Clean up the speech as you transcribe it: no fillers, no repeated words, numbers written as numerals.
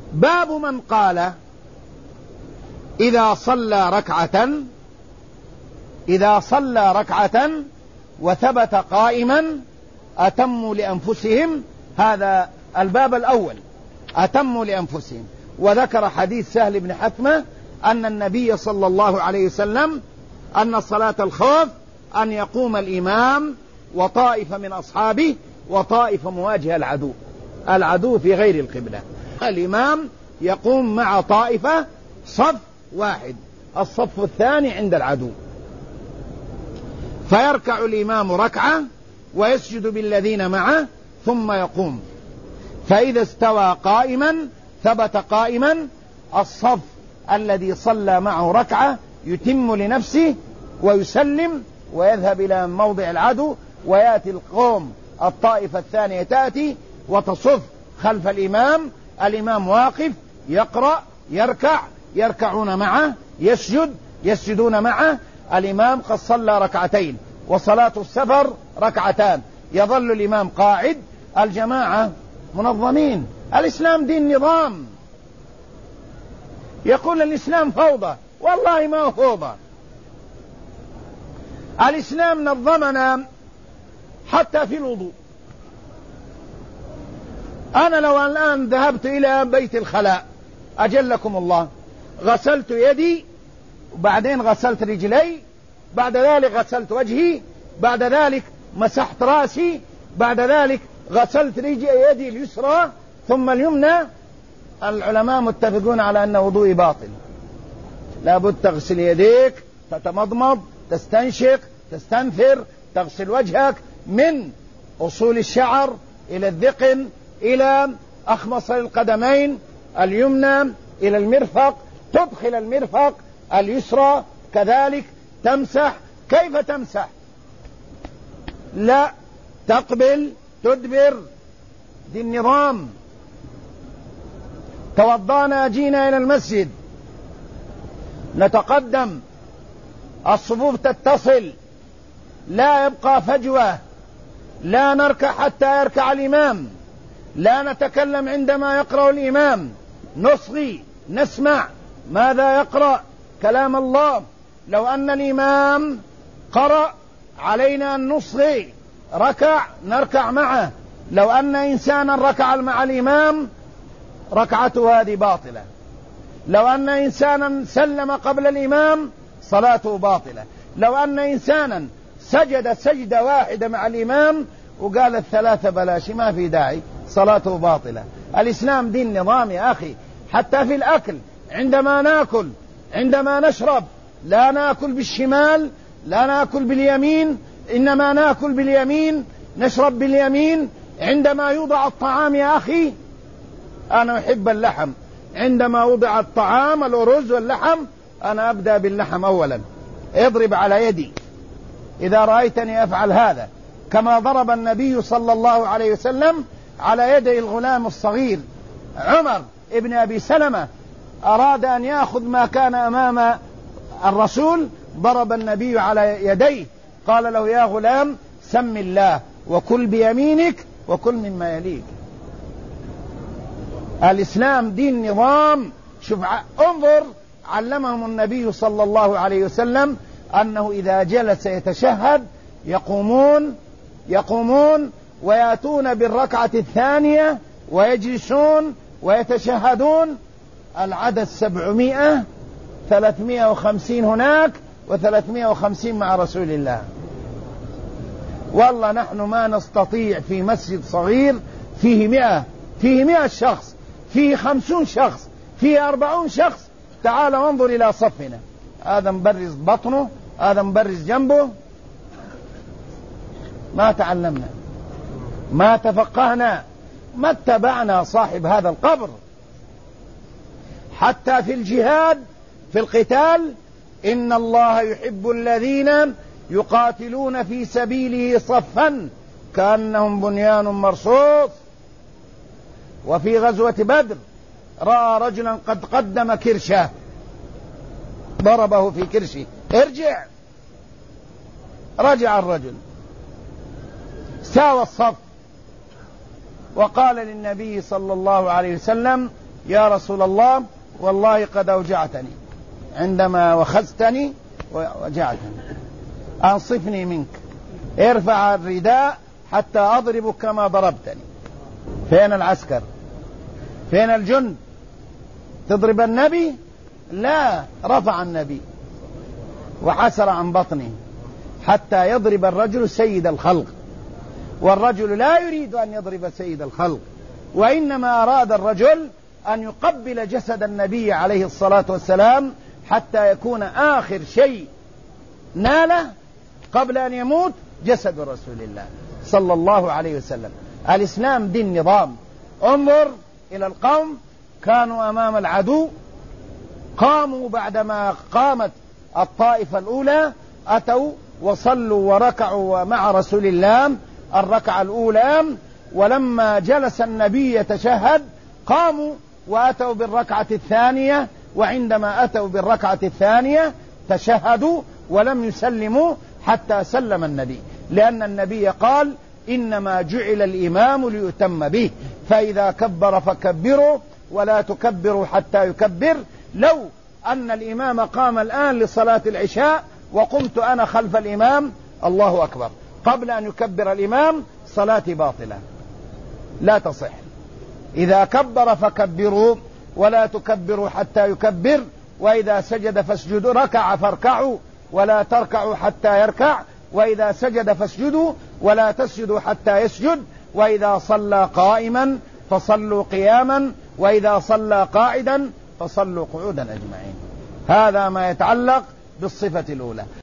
باب من قال إذا صلى ركعة وثبت قائما أتموا لأنفسهم. هذا الباب الأول، أتموا لأنفسهم. وذكر حديث سهل بن حثمة أن النبي صلى الله عليه وسلم أن صلاة الخوف أن يقوم الإمام وطائفة من أصحابه وطائفة مواجهة العدو في غير القبلة. الإمام يقوم مع طائفة صف واحد، الصف الثاني عند العدو، فيركع الإمام ركعة ويسجد بالذين معه ثم يقوم، فإذا استوى قائما ثبت قائما، الصف الذي صلى معه ركعة يتم لنفسه ويسلم ويذهب إلى موضع العدو، ويأتي القوم الطائفة الثانية تأتي وتصف خلف الإمام، الإمام واقف يقرأ يركعون معه، يسجدون معه. الإمام قد صلى ركعتين، وصلاة السفر ركعتان، يظل الإمام قاعد، الجماعة منظمين. الإسلام دين نظام. يقول الإسلام فوضى، والله ما هو فوضى. الإسلام نظمنا حتى في الوضوء. أنا لو الآن ذهبت إلى بيت الخلاء أجلكم الله، غسلت يدي وبعدين غسلت رجلي، بعد ذلك غسلت وجهي، بعد ذلك مسحت رأسي، بعد ذلك غسلت يدي اليسرى ثم اليمنى، العلماء متفقون على أن وضوئي باطل. لابد تغسل يديك، تتمضمض، تستنشق، تستنثر، تغسل وجهك من أصول الشعر إلى الذقن إلى أخمص القدمين، اليمنى إلى المرفق، تدخل المرفق اليسرى كذلك، تمسح. كيف تمسح؟ لا تقبل تدبر، دي النظام. توضأنا جينا إلى المسجد نتقدم، الصفوف تتصل، لا يبقى فجوة، لا نركع حتى يركع الإمام، لا نتكلم عندما يقرأ الإمام، نصغي نسمع ماذا يقرأ، كلام الله. لو أن الإمام قرأ علينا أن نصغي، ركع نركع معه. لو أن إنسانا ركع مع الإمام ركعته هذه باطلة. لو أن إنسانا سلم قبل الإمام صلاته باطلة. لو أن إنسانا سجد سجدة واحدة مع الإمام وقال الثلاثة بلاش، ما في داعي، صلاته باطلة. الإسلام دين نظام يا أخي. حتى في الأكل، عندما نأكل، عندما نشرب، لا نأكل بالشمال، لا نأكل باليمين، إنما نأكل باليمين، نشرب باليمين. عندما يوضع الطعام يا أخي، أنا أحب اللحم، عندما وضع الطعام الأرز واللحم أنا أبدأ باللحم أولا، اضرب على يدي إذا رأيتني أفعل هذا، كما ضرب النبي صلى الله عليه وسلم على يدي الغلام الصغير. عمر ابن أبي سلمة أراد أن يأخذ ما كان أمام الرسول، ضرب النبي على يديه، قال له يا غلام سم الله وكل بيمينك وكل مما يليك. الإسلام دين نظام. شوف انظر، علمهم النبي صلى الله عليه وسلم أنه إذا جلس يتشهد يقومون ويأتون بالركعة الثانية ويجلسون ويتشهدون. العدد 700، 350 هناك و350 مع رسول الله. والله نحن ما نستطيع في مسجد صغير فيه 100 شخص، فيه 50 شخص، فيه 40 شخص، تعال وانظر إلى صفنا، هذا مبرز بطنه، هذا مبرز جنبه. ما تعلمنا، ما تفقهنا، ما اتبعنا صاحب هذا القبر. حتى في الجهاد، في القتال، إن الله يحب الذين يقاتلون في سبيله صفا كأنهم بنيان مرصوص. وفي غزوة بدر رأى رجلا قد قدم كرشه، ضربه في كرشه، ارجع. رجع الرجل، ساوى الصف، وقال للنبي صلى الله عليه وسلم يا رسول الله والله قد أوجعتني عندما وخزتني وجعتني، أنصفني منك، ارفع الرداء حتى أضربك كما ضربتني. فين العسكر؟ فين الجند؟ تضرب النبي؟ لا، رفع النبي وحسر عن بطنه حتى يضرب الرجل سيد الخلق، والرجل لا يريد أن يضرب سيد الخلق، وإنما أراد الرجل أن يقبل جسد النبي عليه الصلاة والسلام حتى يكون آخر شيء ناله قبل أن يموت جسد رسول الله صلى الله عليه وسلم. الإسلام دين نظام. انظر إلى القوم، كانوا أمام العدو، قاموا بعدما قامت الطائفة الأولى، أتوا وصلوا وركعوا مع رسول الله الركعة الأولى، ولما جلس النبي يتشهد قاموا وأتوا بالركعة الثانية، وعندما أتوا بالركعة الثانية تشهدوا ولم يسلموا حتى سلم النبي، لأن النبي قال إنما جعل الإمام ليؤتم به، فإذا كبر فكبروا ولا تكبروا حتى يكبر. لو أن الإمام قام الآن لصلاة العشاء وقمت أنا خلف الإمام الله أكبر قبل أن يكبر الإمام، صلاتي باطلة لا تصح. إذا كبر فكبروا ولا تكبروا حتى يكبر، وإذا سجد فاسجدوا، ركع فاركعوا ولا تركعوا حتى يركع، وإذا سجد فاسجدوا ولا تسجدوا حتى يسجد، وإذا صلى قائما فصلوا قياما، وإذا صلى قاعدا فصلوا قعودا أجمعين. هذا ما يتعلق بالصفة الأولى.